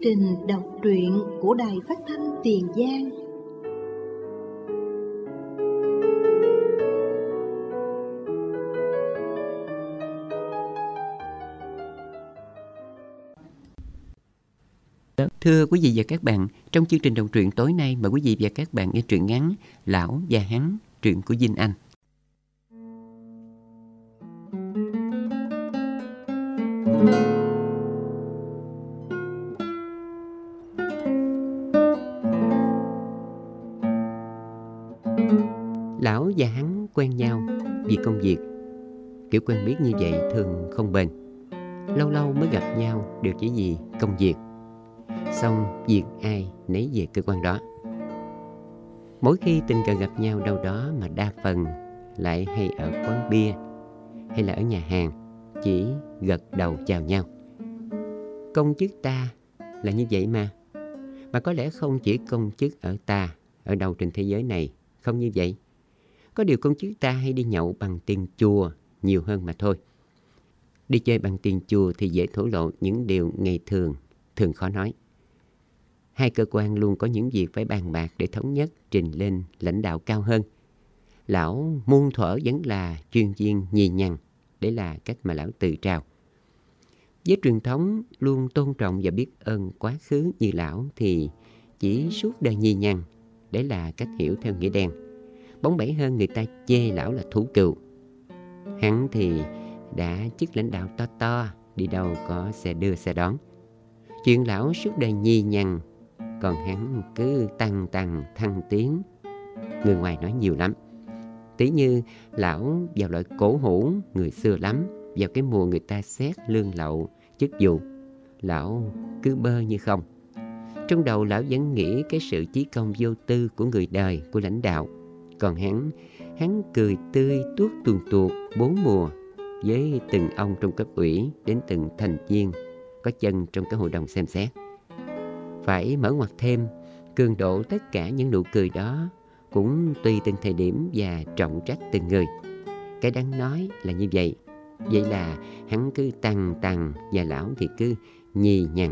trình đọc truyện của Đài Phát thanh Tiền Giang. Thưa quý vị và các bạn, trong chương trình đọc truyện tối nay mời quý vị và các bạn nghe truyện ngắn Lão và Hắn, truyện của Vinh Anh. Lão và Hắn quen nhau vì công việc. Kiểu quen biết như vậy thường không bền. Lâu lâu mới gặp nhau đều chỉ vì công việc. Xong việc ai nấy về cơ quan đó. Mỗi khi tình cờ gặp nhau đâu đó mà đa phần lại hay ở quán bia hay là ở nhà hàng, chỉ gật đầu chào nhau. Công chức ta là như vậy mà có lẽ không chỉ công chức ở ta, ở đâu trên thế giới này không như vậy. Có điều công chức ta hay đi nhậu bằng tiền chùa nhiều hơn mà thôi. Đi chơi bằng tiền chùa thì dễ thổ lộ những điều ngày thường khó nói. Hai cơ quan luôn có những việc phải bàn bạc để thống nhất trình lên lãnh đạo cao hơn. Lão muôn thuở vẫn là chuyên viên nhì nhằn, đấy là cách mà lão tự trao. Với truyền thống luôn tôn trọng và biết ơn quá khứ như lão thì chỉ suốt đời nhì nhằn, đấy là cách hiểu theo nghĩa đen. Bóng bẩy hơn người ta chê lão là thủ cựu. Hắn thì đã chức lãnh đạo to, đi đâu có xe đưa xe đón. Chuyện lão suốt đời nhì nhằn, còn hắn cứ tăng thăng tiến. Người ngoài nói nhiều lắm. Tí như lão vào loại cổ hủ người xưa lắm. Vào cái mùa người ta xét lương lậu, chức vụ, lão cứ bơ như không. Trong đầu lão vẫn nghĩ cái sự chí công vô tư của người đời, của lãnh đạo. Còn hắn cười tươi tuốt tuồn tuột bốn mùa với từng ông trong cấp ủy đến từng thành viên có chân trong cái hội đồng xem xét. Phải mở ngoặt thêm, cường độ tất cả những nụ cười đó cũng tùy từng thời điểm và trọng trách từng người. Cái đáng nói là như vậy. Vậy là hắn cứ tăng và lão thì cứ nhì nhằn.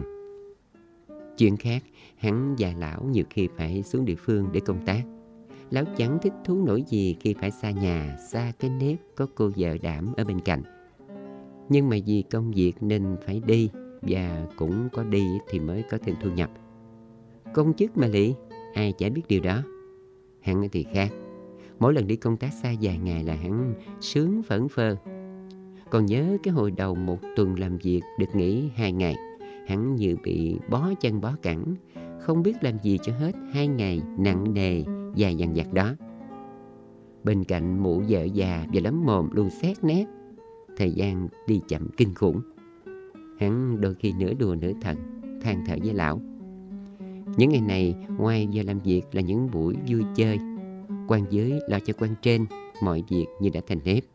Chuyện khác, hắn và lão nhiều khi phải xuống địa phương để công tác. Lão chẳng thích thú nổi gì khi phải xa nhà, xa cái nếp có cô vợ đảm ở bên cạnh. Nhưng mà vì công việc nên phải đi, và cũng có đi thì mới có thêm thu nhập. Công chức mà lị, ai chả biết điều đó. Hắn thì khác. Mỗi lần đi công tác xa vài ngày là hắn sướng phẫn phơ. Còn nhớ cái hồi đầu một tuần làm việc được nghỉ 2 ngày, hắn như bị bó chân bó cẳng, không biết làm gì cho hết 2 ngày nặng nề dài dằng dặc đó. Bên cạnh mụ vợ già và lắm mồm luôn xét nét, thời gian đi chậm kinh khủng. Hắn đôi khi nửa đùa nửa thật than thở với lão. Những ngày này ngoài giờ làm việc là những buổi vui chơi. Quan dưới lo cho quan trên, mọi việc như đã thành nếp.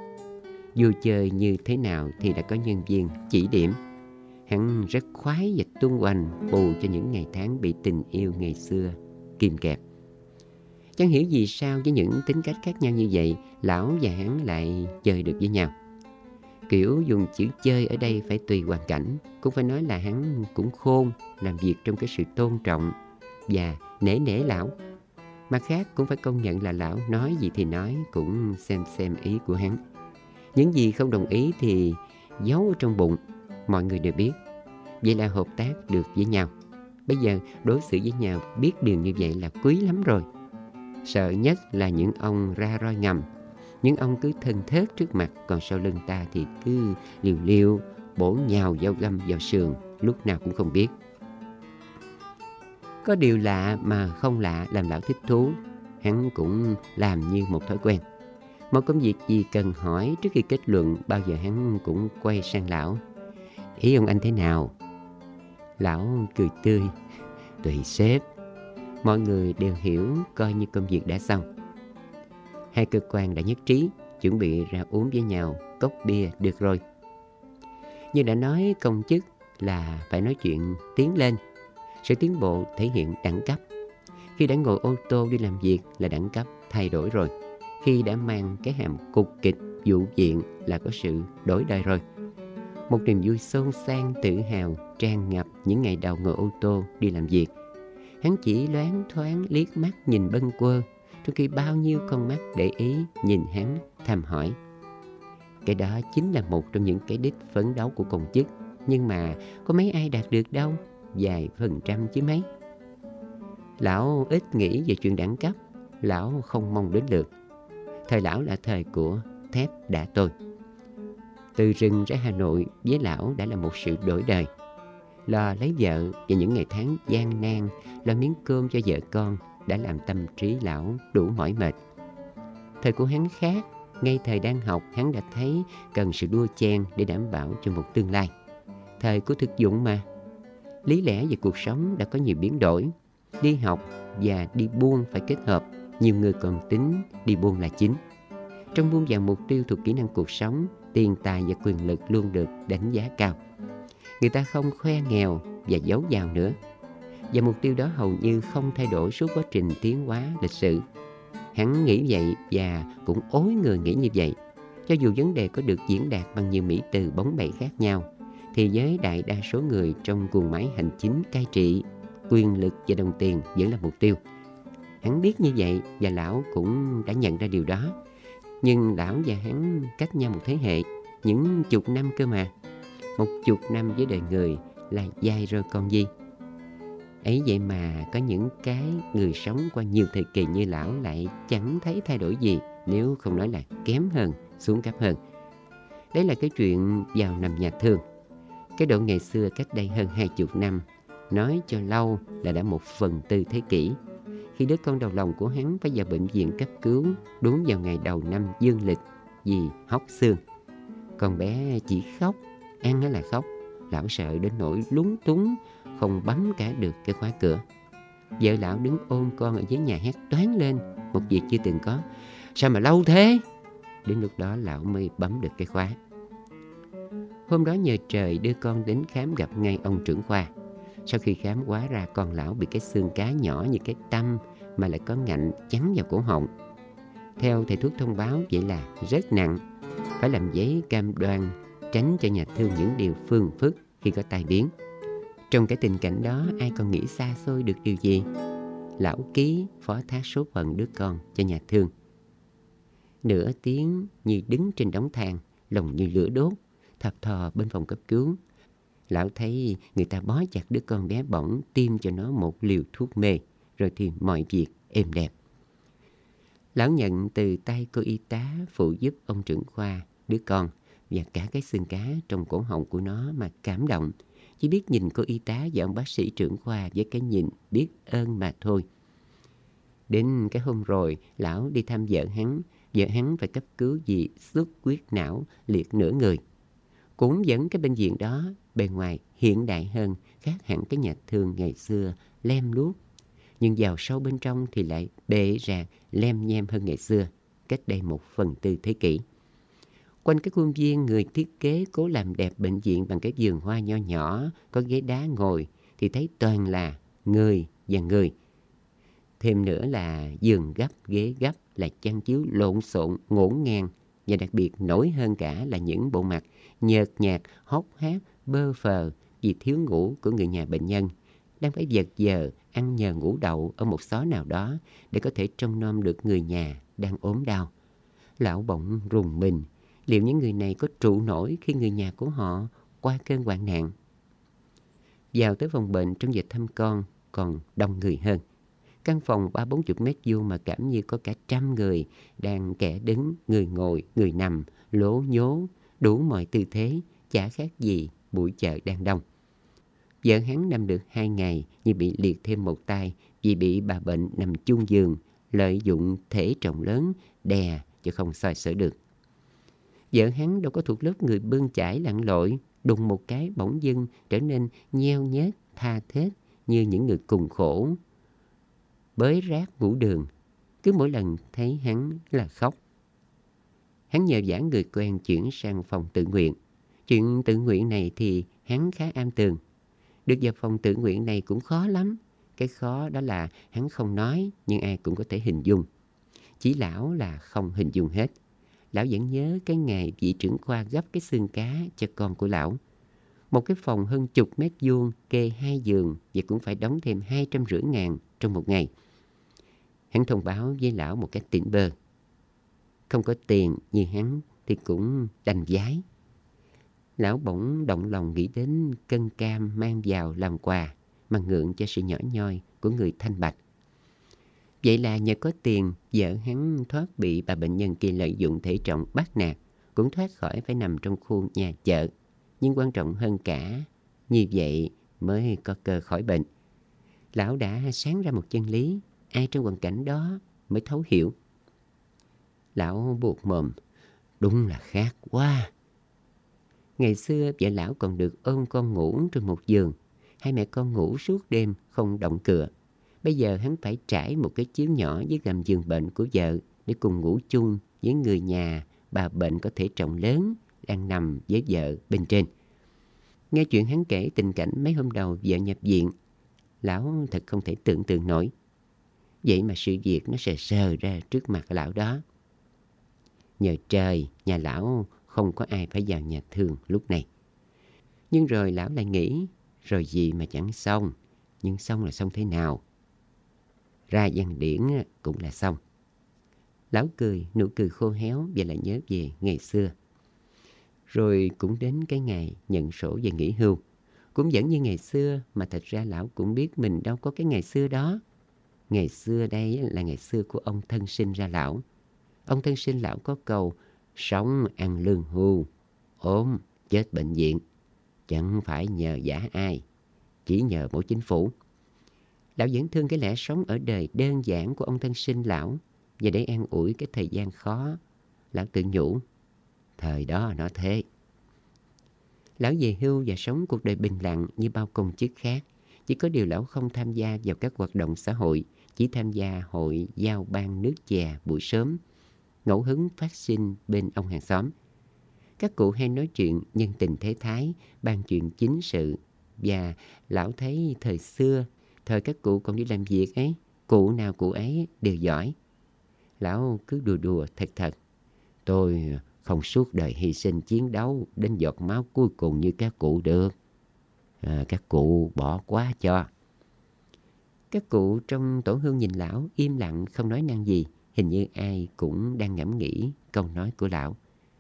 Vui chơi như thế nào thì đã có nhân viên chỉ điểm. Hắn rất khoái và tung hoành bù cho những ngày tháng bị tình yêu ngày xưa kìm kẹp. Chẳng hiểu vì sao với những tính cách khác nhau như vậy, lão và hắn lại chơi được với nhau. Kiểu dùng chữ chơi ở đây phải tùy hoàn cảnh. Cũng phải nói là hắn cũng khôn, làm việc trong cái sự tôn trọng và nể lão. Mặt khác cũng phải công nhận là lão nói gì thì nói cũng xem ý của hắn. Những gì không đồng ý thì giấu ở trong bụng, mọi người đều biết. Vậy là hợp tác được với nhau. Bây giờ đối xử với nhau biết điều như vậy là quý lắm rồi. Sợ nhất là những ông ra roi ngầm. Những ông cứ thân thớt trước mặt, còn sau lưng ta thì cứ liều bổ nhào dao găm vào sườn, lúc nào cũng không biết. Có điều lạ mà không lạ làm lão thích thú. Hắn cũng làm như một thói quen. Một công việc gì cần hỏi trước khi kết luận, bao giờ hắn cũng quay sang lão. Ý ông anh thế nào? Lão cười tươi. Tùy sếp. Mọi người đều hiểu, coi như công việc đã xong. Hai cơ quan đã nhất trí, chuẩn bị ra uống với nhau cốc bia được rồi. Như đã nói, công chức là phải nói chuyện tiến lên. Sự tiến bộ thể hiện đẳng cấp. Khi đã ngồi ô tô đi làm việc là đẳng cấp thay đổi rồi. Khi đã mang cái hàm cục kịch vụ viện là có sự đổi đời rồi. Một niềm vui xôn xang tự hào tràn ngập những ngày đầu ngồi ô tô đi làm việc. Hắn chỉ loáng thoáng liếc mắt nhìn bâng quơ, trong khi bao nhiêu con mắt để ý nhìn hắn thầm hỏi. Cái đó chính là một trong những cái đích phấn đấu của công chức, nhưng mà có mấy ai đạt được đâu, vài % chứ mấy. Lão ít nghĩ về chuyện đẳng cấp, lão không mong đến lượt. Thời lão là thời của thép đá tôi. Từ rừng ra Hà Nội với lão đã là một sự đổi đời. Lo lấy vợ và những ngày tháng gian nan, lo miếng cơm cho vợ con đã làm tâm trí lão đủ mỏi mệt. Thời của hắn khác, ngay thời đang học hắn đã thấy cần sự đua chen để đảm bảo cho một tương lai. Thời của thực dụng mà. Lý lẽ về cuộc sống đã có nhiều biến đổi. Đi học và đi buôn phải kết hợp. Nhiều người còn tính đi buôn là chính. Trong muôn vàn mục tiêu thuộc kỹ năng cuộc sống, tiền tài và quyền lực luôn được đánh giá cao. Người ta không khoe nghèo và giấu giàu nữa. Và mục tiêu đó hầu như không thay đổi suốt quá trình tiến hóa lịch sử. Hắn nghĩ vậy và cũng ối người nghĩ như vậy. Cho dù vấn đề có được diễn đạt bằng nhiều mỹ từ bóng bẩy khác nhau, thì với đại đa số người trong guồng máy hành chính cai trị, quyền lực và đồng tiền vẫn là mục tiêu. Hắn biết như vậy và lão cũng đã nhận ra điều đó. Nhưng lão và hắn cách nhau một thế hệ, những chục năm cơ mà. 10 năm với đời người là dài rồi còn gì. Ấy vậy mà có những cái người sống qua nhiều thời kỳ như lão lại chẳng thấy thay đổi gì, nếu không nói là kém hơn, xuống cấp hơn. Đấy là cái chuyện vào nằm nhà thương. Cái độ ngày xưa cách đây hơn 20 năm, nói cho lâu là đã 1/4 thế kỷ. Khi đứa con đầu lòng của hắn phải vào bệnh viện cấp cứu đúng vào ngày đầu năm dương lịch vì hóc xương. Con bé chỉ khóc, ăn là khóc. Lão sợ đến nỗi lúng túng, không bấm cả được cái khóa cửa. Vợ lão đứng ôm con ở dưới nhà hét toáng lên, một việc chưa từng có. Sao mà lâu thế? Đến lúc đó lão mới bấm được cái khóa. Hôm đó nhờ trời đưa con đến khám gặp ngay ông trưởng khoa. Sau khi khám hóa ra con lão bị cái xương cá nhỏ như cái tăm mà lại có ngạnh chắn vào cổ họng. Theo thầy thuốc thông báo vậy là rất nặng, phải làm giấy cam đoan tránh cho nhà thương những điều phương phức khi có tai biến. Trong cái tình cảnh đó ai còn nghĩ xa xôi được điều gì. Lão ký phó thác số phận đứa con cho nhà thương. Nửa tiếng như đứng trên đống than, lòng như lửa đốt, thập thò bên phòng cấp cứu. Lão thấy người ta bó chặt đứa con bé bỏng, tiêm cho nó một liều thuốc mê, rồi thì mọi việc êm đẹp. Lão nhận từ tay cô y tá phụ giúp ông trưởng khoa đứa con và cả cái xương cá trong cổ họng của nó mà cảm động. Chỉ biết nhìn cô y tá và ông bác sĩ trưởng khoa với cái nhìn biết ơn mà thôi. Đến cái hôm rồi, lão đi thăm vợ hắn phải cấp cứu vì xuất huyết não liệt nửa người. Cũng vẫn cái bệnh viện đó, bề ngoài hiện đại hơn, khác hẳn cái nhà thương ngày xưa lem luốc. Nhưng vào sâu bên trong thì lại bệ rạc lem nhem hơn ngày xưa, cách đây 1/4 thế kỷ. Quanh cái khuôn viên, người thiết kế cố làm đẹp bệnh viện bằng cái vườn hoa nho nhỏ, có ghế đá ngồi, thì thấy toàn là người và người. Thêm nữa là giường gấp, ghế gấp, là chăn chiếu lộn xộn, ngổn ngang, và đặc biệt nổi hơn cả là những bộ mặt nhợt nhạt, hốc hác, bơ phờ vì thiếu ngủ của người nhà bệnh nhân, đang phải vật vờ ăn nhờ ngủ đậu ở một xó nào đó để có thể trông nom được người nhà đang ốm đau. Lão bỗng rùng mình, liệu những người này có trụ nổi khi người nhà của họ qua cơn hoạn nạn? Vào tới phòng bệnh trong giờ thăm con còn đông người hơn. Căn phòng 30-40 mét vuông mà cảm như có cả 100 người đang kẻ đứng, người ngồi, người nằm, lố nhố, đủ mọi tư thế, chả khác gì buổi chợ đang đông. Vợ hắn nằm được 2 ngày nhưng bị liệt thêm một tay vì bị bà bệnh nằm chung giường, lợi dụng thể trọng lớn đè cho không xoay sở được. Vợ hắn đâu có thuộc lớp người bươn chải lặn lội, đùng một cái bỗng dưng trở nên nheo nhét, tha thết như những người cùng khổ. Bới rác ngủ đường, cứ mỗi lần thấy hắn là khóc. Hắn nhờ vả người quen chuyển sang phòng tự nguyện. Chuyện tự nguyện này thì hắn khá am tường. Được vào phòng tự nguyện này cũng khó lắm. Cái khó đó là hắn không nói, nhưng ai cũng có thể hình dung. Chỉ lão là không hình dung hết. Lão vẫn nhớ cái ngày vị trưởng khoa gấp cái xương cá cho con của lão. Một cái phòng hơn chục mét vuông, kê 2 giường và cũng phải đóng thêm 250.000 trong một ngày. Hắn thông báo với lão một cách tỉnh bơ. Không có tiền như hắn thì cũng đành vái. Lão bỗng động lòng nghĩ đến cân cam mang vào làm quà mà ngượng cho sự nhỏ nhoi của người thanh bạch. Vậy là nhờ có tiền, vợ hắn thoát bị bà bệnh nhân kia lợi dụng thể trọng bắt nạt, cũng thoát khỏi phải nằm trong khu nhà chợ. Nhưng quan trọng hơn cả, như vậy mới có cơ khỏi bệnh. Lão đã sáng ra một chân lý, ai trong hoàn cảnh đó mới thấu hiểu. Lão buột mồm, đúng là khác quá. Ngày xưa vợ lão còn được ôm con ngủ trên một giường. Hai mẹ con ngủ suốt đêm không động cựa. Bây giờ hắn phải trải một cái chiếu nhỏ dưới gầm giường bệnh của vợ để cùng ngủ chung với người nhà bà bệnh có thể trọng lớn đang nằm với vợ bên trên. Nghe chuyện hắn kể tình cảnh mấy hôm đầu vợ nhập viện, lão thật không thể tưởng tượng nổi. Vậy mà sự việc nó sờ ra trước mặt lão đó. Nhờ trời, nhà lão không có ai phải vào nhà thương lúc này. Nhưng rồi lão lại nghĩ, rồi gì mà chẳng xong. Nhưng xong là xong thế nào? Ra văn điển cũng là xong. Lão cười, nụ cười khô héo và lại nhớ về ngày xưa. Rồi cũng đến cái ngày nhận sổ về nghỉ hưu. Cũng vẫn như ngày xưa mà thật ra lão cũng biết mình đâu có cái ngày xưa đó. Ngày xưa đây là ngày xưa của ông thân sinh ra lão. Ông thân sinh lão có câu sống ăn lương hưu, ốm chết bệnh viện. Chẳng phải nhờ vả ai, chỉ nhờ mỗi chính phủ. Lão vẫn thương cái lẽ sống ở đời đơn giản của ông thân sinh lão. Và để an ủi cái thời gian khó, lão tự nhủ, thời đó nó thế. Lão về hưu và sống cuộc đời bình lặng như bao công chức khác. Chỉ có điều lão không tham gia vào các hoạt động xã hội, chỉ tham gia hội giao ban nước chè buổi sớm, ngẫu hứng phát sinh bên ông hàng xóm. Các cụ hay nói chuyện nhân tình thế thái, bàn chuyện chính sự. Và lão thấy thời xưa, thời các cụ còn đi làm việc ấy, cụ nào cụ ấy đều giỏi. Lão cứ đùa đùa thật thật. Tôi không suốt đời hy sinh chiến đấu đến giọt máu cuối cùng như các cụ được. Các cụ bỏ quá cho. Các cụ trong tổ hương nhìn lão im lặng không nói năng gì. Hình như ai cũng đang ngẫm nghĩ câu nói của lão.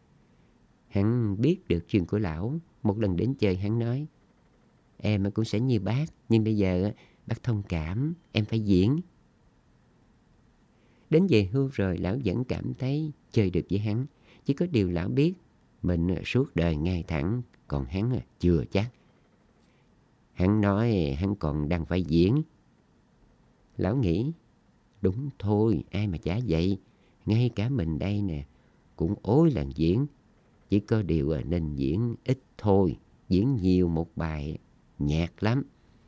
Hắn biết được chuyện của lão. Một lần đến chơi hắn nói, em cũng sẽ như bác, nhưng bây giờ bác thông cảm, em phải diễn. Đến về hưu rồi lão vẫn cảm thấy chơi được với hắn. Chỉ có điều lão biết mình suốt đời ngay thẳng, còn hắn chưa chắc. Hắn nói hắn còn đang phải diễn. Lão nghĩ, đúng thôi, ai mà chả vậy. Ngay cả mình đây nè, cũng ối lần diễn. Chỉ có điều nên diễn ít thôi, diễn nhiều một bài nhạt lắm.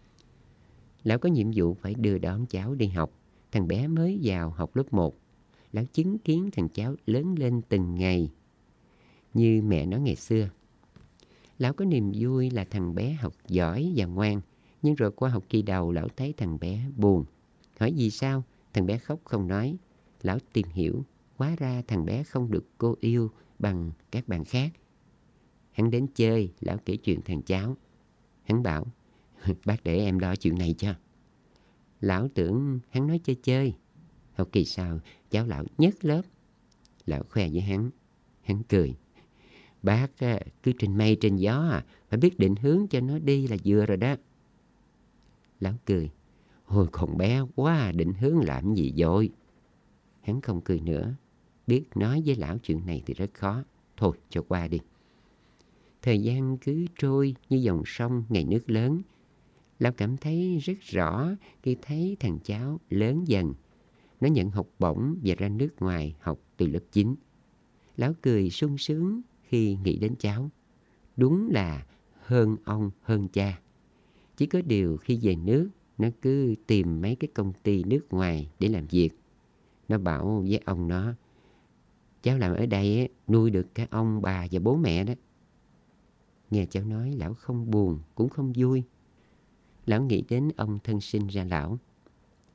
Lão có nhiệm vụ phải đưa đón cháu đi học. Thằng bé mới vào học lớp 1. Lão chứng kiến thằng cháu lớn lên từng ngày. Như mẹ nói ngày xưa. Lão có niềm vui là thằng bé học giỏi và ngoan. Nhưng rồi qua học kỳ đầu lão thấy thằng bé buồn. Hỏi vì sao? Thằng bé khóc không nói. Lão tìm hiểu. Hóa ra thằng bé không được cô yêu bằng các bạn khác. Hắn đến chơi, lão kể chuyện thằng cháu. Hắn bảo, bác để em lo chuyện này cho. Lão tưởng hắn nói chơi chơi. Học kỳ sau, cháu lão nhất lớp. Lão khoe với hắn. Hắn cười. Bác cứ trên mây trên gió, phải biết định hướng cho nó đi là vừa rồi đó. Lão cười. Ôi còn bé quá, định hướng làm gì vội. Hắn không cười nữa. Biết nói với lão chuyện này thì rất khó. Thôi cho qua đi. Thời gian cứ trôi như dòng sông ngày nước lớn. Lão cảm thấy rất rõ khi thấy thằng cháu lớn dần. Nó nhận học bổng và ra nước ngoài học từ lớp 9. Lão cười sung sướng khi nghĩ đến cháu. Đúng là hơn ông hơn cha. Chỉ có điều khi về nước, nó cứ tìm mấy cái công ty nước ngoài để làm việc. Nó bảo với ông nó, cháu làm ở đây nuôi được cả ông, bà và bố mẹ đó. Nghe cháu nói, lão không buồn cũng không vui. Lão nghĩ đến ông thân sinh ra lão.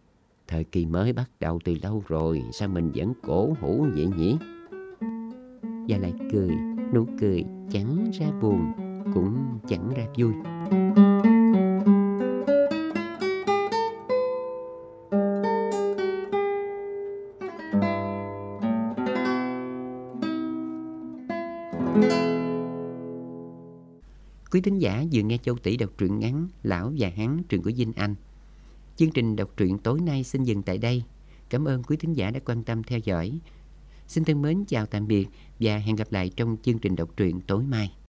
Thời kỳ mới bắt đầu từ lâu rồi, sao mình vẫn cổ hủ vậy nhỉ? và lại cười. Nụ cười chẳng ra buồn, cũng chẳng ra vui. Quý thính giả vừa nghe Châu Tỷ đọc truyện ngắn Lão và Hắn, truyện của Vinh Anh. Chương trình đọc truyện tối nay xin dừng tại đây. Cảm ơn quý thính giả đã quan tâm theo dõi. Xin thân mến chào tạm biệt và hẹn gặp lại trong chương trình đọc truyện tối mai.